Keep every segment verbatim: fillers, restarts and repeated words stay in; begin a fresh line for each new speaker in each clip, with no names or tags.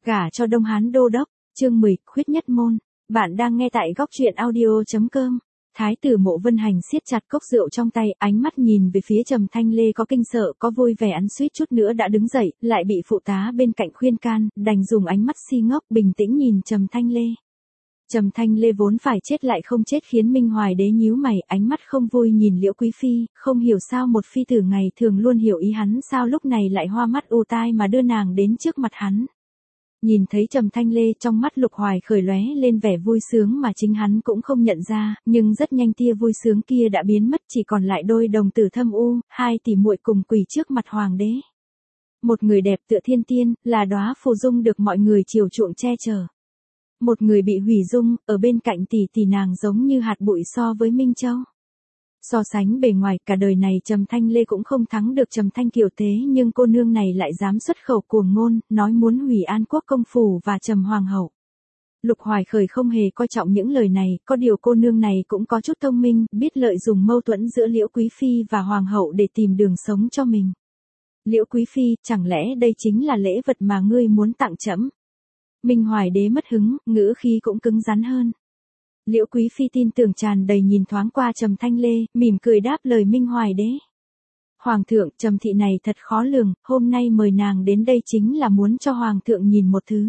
Gả cho Đông Hán Đô Đốc, chương mười, Khuyết Nhất Môn. Bạn đang nghe tại góc truyện audio.com. Thái tử Mộ Vân Hành siết chặt cốc rượu trong tay, ánh mắt nhìn về phía Trầm Thanh Lê có kinh sợ, có vui vẻ ăn suýt chút nữa đã đứng dậy, lại bị phụ tá bên cạnh khuyên can, đành dùng ánh mắt si ngốc bình tĩnh nhìn Trầm Thanh Lê. Trầm Thanh Lê vốn phải chết lại không chết khiến Minh Hoài Đế nhíu mày, ánh mắt không vui nhìn Liễu Quý Phi, không hiểu sao một phi tử ngày thường luôn hiểu ý hắn sao lúc này lại hoa mắt ù tai mà đưa nàng đến trước mặt hắn. Nhìn thấy Trầm Thanh Lê, trong mắt Lục Hoài khởi lóe lên vẻ vui sướng mà chính hắn cũng không nhận ra, nhưng rất nhanh tia vui sướng kia đã biến mất, chỉ còn lại đôi đồng tử thâm u, hai tỷ muội cùng quỳ trước mặt hoàng đế. Một người đẹp tựa thiên tiên, là đóa phù dung được mọi người chiều chuộng che chở. Một người bị hủy dung, ở bên cạnh tỷ tỷ nàng giống như hạt bụi so với Minh Châu. So sánh bề ngoài, cả đời này Trầm Thanh Lê cũng không thắng được Trầm Thanh Kiều thế, nhưng cô nương này lại dám xuất khẩu cuồng ngôn, nói muốn hủy An Quốc công phủ và Trầm hoàng hậu. Lục Hoài Khởi không hề coi trọng những lời này, có điều cô nương này cũng có chút thông minh, biết lợi dụng mâu thuẫn giữa Liễu Quý Phi và hoàng hậu để tìm đường sống cho mình. Liễu Quý Phi, chẳng lẽ đây chính là lễ vật mà ngươi muốn tặng trẫm? Minh Hoài Đế mất hứng, ngữ khí cũng cứng rắn hơn. Liễu Quý Phi tin tưởng tràn đầy nhìn thoáng qua Trầm Thanh Lê, mỉm cười đáp lời Minh Hoài Đế. Hoàng thượng, Trầm thị này thật khó lường, hôm nay mời nàng đến đây chính là muốn cho Hoàng thượng nhìn một thứ.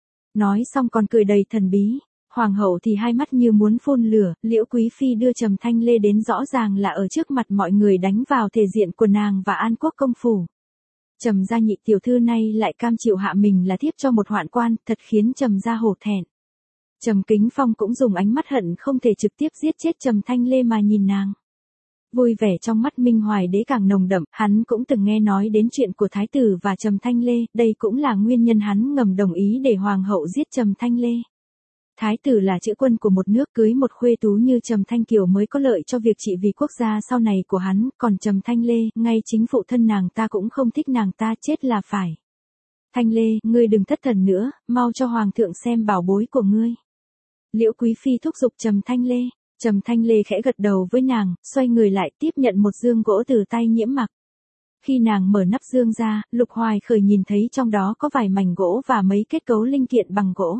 Nói xong còn cười đầy thần bí. Hoàng hậu thì hai mắt như muốn phun lửa, Liễu Quý Phi đưa Trầm Thanh Lê đến rõ ràng là ở trước mặt mọi người đánh vào thể diện của nàng và An Quốc công phủ. Trầm gia nhị tiểu thư này lại cam chịu hạ mình là thiếp cho một hoạn quan, thật khiến Trầm gia hổ thẹn. Trầm Kính Phong cũng dùng ánh mắt hận không thể trực tiếp giết chết Trầm Thanh Lê mà nhìn nàng. Vui vẻ trong mắt Minh Hoài Đế càng nồng đậm, hắn cũng từng nghe nói đến chuyện của Thái tử và Trầm Thanh Lê, đây cũng là nguyên nhân hắn ngầm đồng ý để Hoàng hậu giết Trầm Thanh Lê. Thái tử là chữ quân của một nước, cưới một khuê tú như Trầm Thanh Kiều mới có lợi cho việc trị vì quốc gia sau này của hắn, còn Trầm Thanh Lê, ngay chính phụ thân nàng ta cũng không thích nàng ta, chết là phải. Thanh Lê, ngươi đừng thất thần nữa, mau cho Hoàng thượng xem bảo bối của ngươi. Liễu Quý Phi thúc giục Trầm Thanh Lê. Trầm Thanh Lê khẽ gật đầu với nàng, xoay người lại tiếp nhận một dương gỗ từ tay Nhiễm Mặc. Khi nàng mở nắp dương ra, Lục Hoài Khởi nhìn thấy trong đó có vài mảnh gỗ và mấy kết cấu linh kiện bằng gỗ.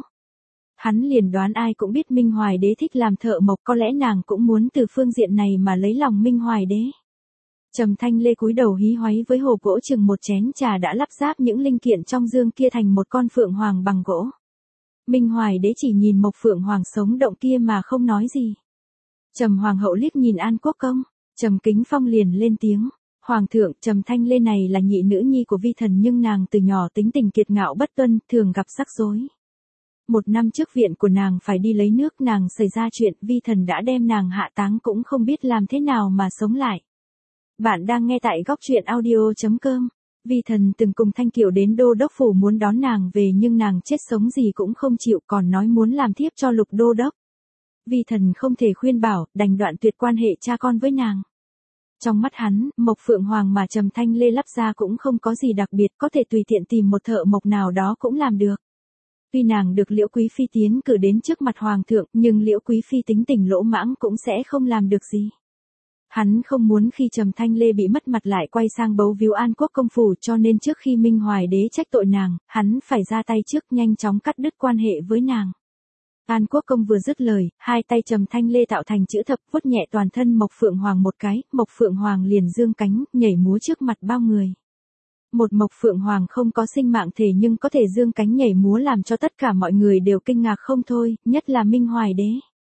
Hắn liền đoán ai cũng biết Minh Hoài Đế thích làm thợ mộc, có lẽ nàng cũng muốn từ phương diện này mà lấy lòng Minh Hoài Đế. Trầm Thanh Lê cúi đầu hí hoáy với hộp gỗ chừng một chén trà đã lắp ráp những linh kiện trong dương kia thành một con phượng hoàng bằng gỗ. Minh Hoài Đế chỉ nhìn Mộc Phượng Hoàng sống động kia mà không nói gì. Trầm Hoàng hậu liếc nhìn An Quốc công, Trầm Kính Phong liền lên tiếng. Hoàng thượng, Trầm Thanh Lê này là nhị nữ nhi của vi thần nhưng nàng từ nhỏ tính tình kiệt ngạo bất tuân, thường gặp rắc rối. Một năm trước viện của nàng phải đi lấy nước, nàng xảy ra chuyện, vi thần đã đem nàng hạ táng cũng không biết làm thế nào mà sống lại. Bạn đang nghe tại góc truyện audio.com. Vi thần từng cùng Thanh Kiều đến Đô Đốc phủ muốn đón nàng về nhưng nàng chết sống gì cũng không chịu, còn nói muốn làm thiếp cho Lục Đô Đốc. Vi thần không thể khuyên bảo, đành đoạn tuyệt quan hệ cha con với nàng. Trong mắt hắn, Mộc Phượng Hoàng mà Trầm Thanh Lê lắp ra cũng không có gì đặc biệt, có thể tùy tiện tìm một thợ mộc nào đó cũng làm được. Tuy nàng được Liễu Quý Phi tiến cử đến trước mặt Hoàng thượng, nhưng Liễu Quý Phi tính tình lỗ mãng cũng sẽ không làm được gì. Hắn không muốn khi Trầm Thanh Lê bị mất mặt lại quay sang bấu víu An Quốc công phủ, cho nên trước khi Minh Hoài Đế trách tội nàng, hắn phải ra tay trước, nhanh chóng cắt đứt quan hệ với nàng. An Quốc công vừa dứt lời, hai tay Trầm Thanh Lê tạo thành chữ thập, vuốt nhẹ toàn thân Mộc Phượng Hoàng một cái, Mộc Phượng Hoàng liền dương cánh, nhảy múa trước mặt bao người. Một Mộc Phượng Hoàng không có sinh mạng thể nhưng có thể dương cánh nhảy múa làm cho tất cả mọi người đều kinh ngạc không thôi, nhất là Minh Hoài Đế.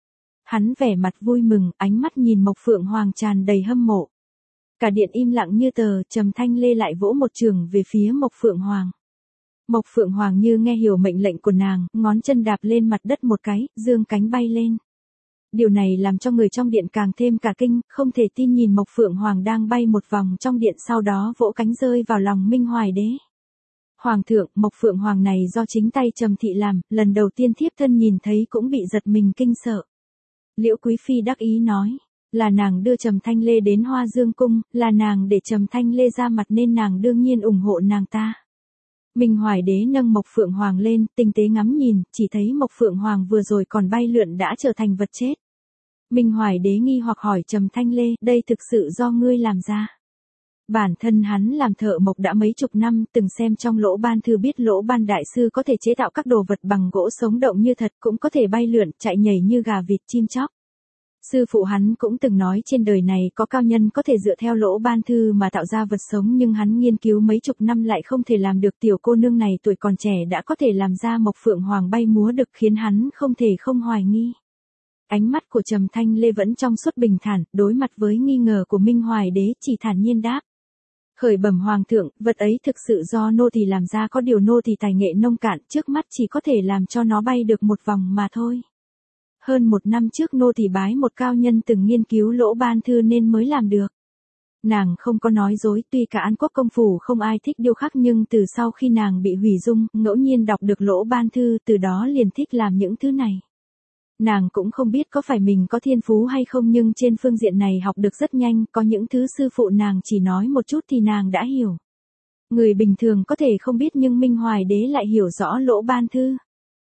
Hắn vẻ mặt vui mừng, ánh mắt nhìn Mộc Phượng Hoàng tràn đầy hâm mộ. Cả điện im lặng như tờ, Trầm Thanh Lê lại vỗ một trường về phía Mộc Phượng Hoàng. Mộc Phượng Hoàng như nghe hiểu mệnh lệnh của nàng, ngón chân đạp lên mặt đất một cái, dương cánh bay lên. Điều này làm cho người trong điện càng thêm cả kinh, không thể tin nhìn Mộc Phượng Hoàng đang bay một vòng trong điện, sau đó vỗ cánh rơi vào lòng Minh Hoài Đế. Hoàng thượng, Mộc Phượng Hoàng này do chính tay Trầm thị làm, lần đầu tiên thiếp thân nhìn thấy cũng bị giật mình kinh sợ. Liễu Quý Phi đắc ý nói, là nàng đưa Trầm Thanh Lê đến Hoa Dương cung, là nàng để Trầm Thanh Lê ra mặt nên nàng đương nhiên ủng hộ nàng ta. Minh Hoài Đế nâng Mộc Phượng Hoàng lên, tinh tế ngắm nhìn, chỉ thấy Mộc Phượng Hoàng vừa rồi còn bay lượn đã trở thành vật chết. Minh Hoài Đế nghi hoặc hỏi Trầm Thanh Lê, đây thực sự do ngươi làm ra? Bản thân hắn làm thợ mộc đã mấy chục năm, từng xem trong Lỗ Ban Thư biết Lỗ Ban Đại Sư có thể chế tạo các đồ vật bằng gỗ sống động như thật, cũng có thể bay lượn, chạy nhảy như gà vịt chim chóc. Sư phụ hắn cũng từng nói trên đời này có cao nhân có thể dựa theo Lỗ Ban Thư mà tạo ra vật sống, nhưng hắn nghiên cứu mấy chục năm lại không thể làm được. Tiểu cô nương này tuổi còn trẻ đã có thể làm ra mộc phượng hoàng bay múa được, khiến hắn không thể không hoài nghi. Ánh mắt của Trầm Thanh Lê vẫn trong suốt bình thản, đối mặt với nghi ngờ của Minh Hoài Đế chỉ thản nhiên đáp. Khởi bẩm hoàng thượng, vật ấy thực sự do nô tỳ làm ra, có điều nô tỳ tài nghệ nông cạn, trước mắt chỉ có thể làm cho nó bay được một vòng mà thôi. Hơn một năm trước nô tỳ bái một cao nhân từng nghiên cứu Lỗ Ban Thư nên mới làm được. Nàng không có nói dối, tuy cả An Quốc công phủ không ai thích điêu khắc, nhưng từ sau khi nàng bị hủy dung, ngẫu nhiên đọc được Lỗ Ban Thư, từ đó liền thích làm những thứ này. Nàng cũng không biết có phải mình có thiên phú hay không, nhưng trên phương diện này học được rất nhanh, có những thứ sư phụ nàng chỉ nói một chút thì nàng đã hiểu. Người bình thường có thể không biết nhưng Minh Hoài Đế lại hiểu rõ Lỗ Ban Thư.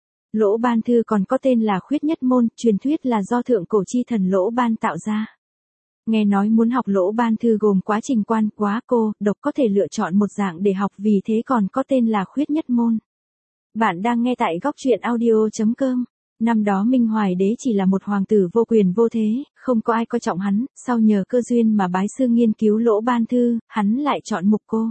Lỗ Ban Thư còn có tên là Khuyết Nhất Môn, truyền thuyết là do thượng cổ chi thần Lỗ Ban tạo ra. Nghe nói muốn học Lỗ Ban Thư gồm quá trình quan, quá cô, độc, có thể lựa chọn một dạng để học, vì thế còn có tên là Khuyết Nhất Môn. Bạn đang nghe tại góc truyện audio chấm com. Năm đó Minh Hoài Đế chỉ là một hoàng tử vô quyền vô thế, không có ai coi trọng hắn, sau nhờ cơ duyên mà bái sư nghiên cứu Lỗ Ban Thư, hắn lại chọn mục cô.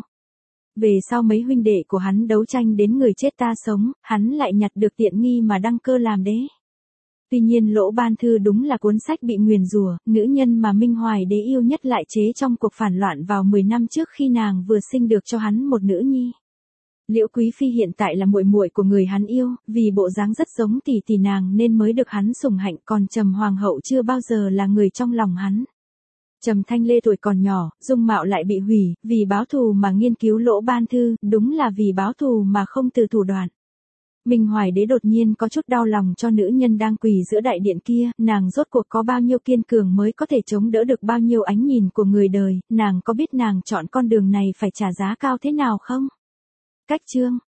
Về sau mấy huynh đệ của hắn đấu tranh đến người chết ta sống, hắn lại nhặt được tiện nghi mà đăng cơ làm đế. Tuy nhiên Lỗ Ban Thư đúng là cuốn sách bị nguyền rủa, nữ nhân mà Minh Hoài Đế yêu nhất lại chế trong cuộc phản loạn vào mười năm trước khi nàng vừa sinh được cho hắn một nữ nhi. Liễu Quý Phi hiện tại là muội muội của người hắn yêu, vì bộ dáng rất giống tỷ tỷ nàng nên mới được hắn sủng hạnh, còn Trầm Hoàng hậu chưa bao giờ là người trong lòng hắn. Trầm Thanh Lê tuổi còn nhỏ, dung mạo lại bị hủy, vì báo thù mà nghiên cứu Lỗ Ban Thư, đúng là vì báo thù mà không từ thủ đoạn. Minh Hoài Đế đột nhiên có chút đau lòng cho nữ nhân đang quỳ giữa đại điện kia, nàng rốt cuộc có bao nhiêu kiên cường mới có thể chống đỡ được bao nhiêu ánh nhìn của người đời, nàng có biết nàng chọn con đường này phải trả giá cao thế nào không? Cách chương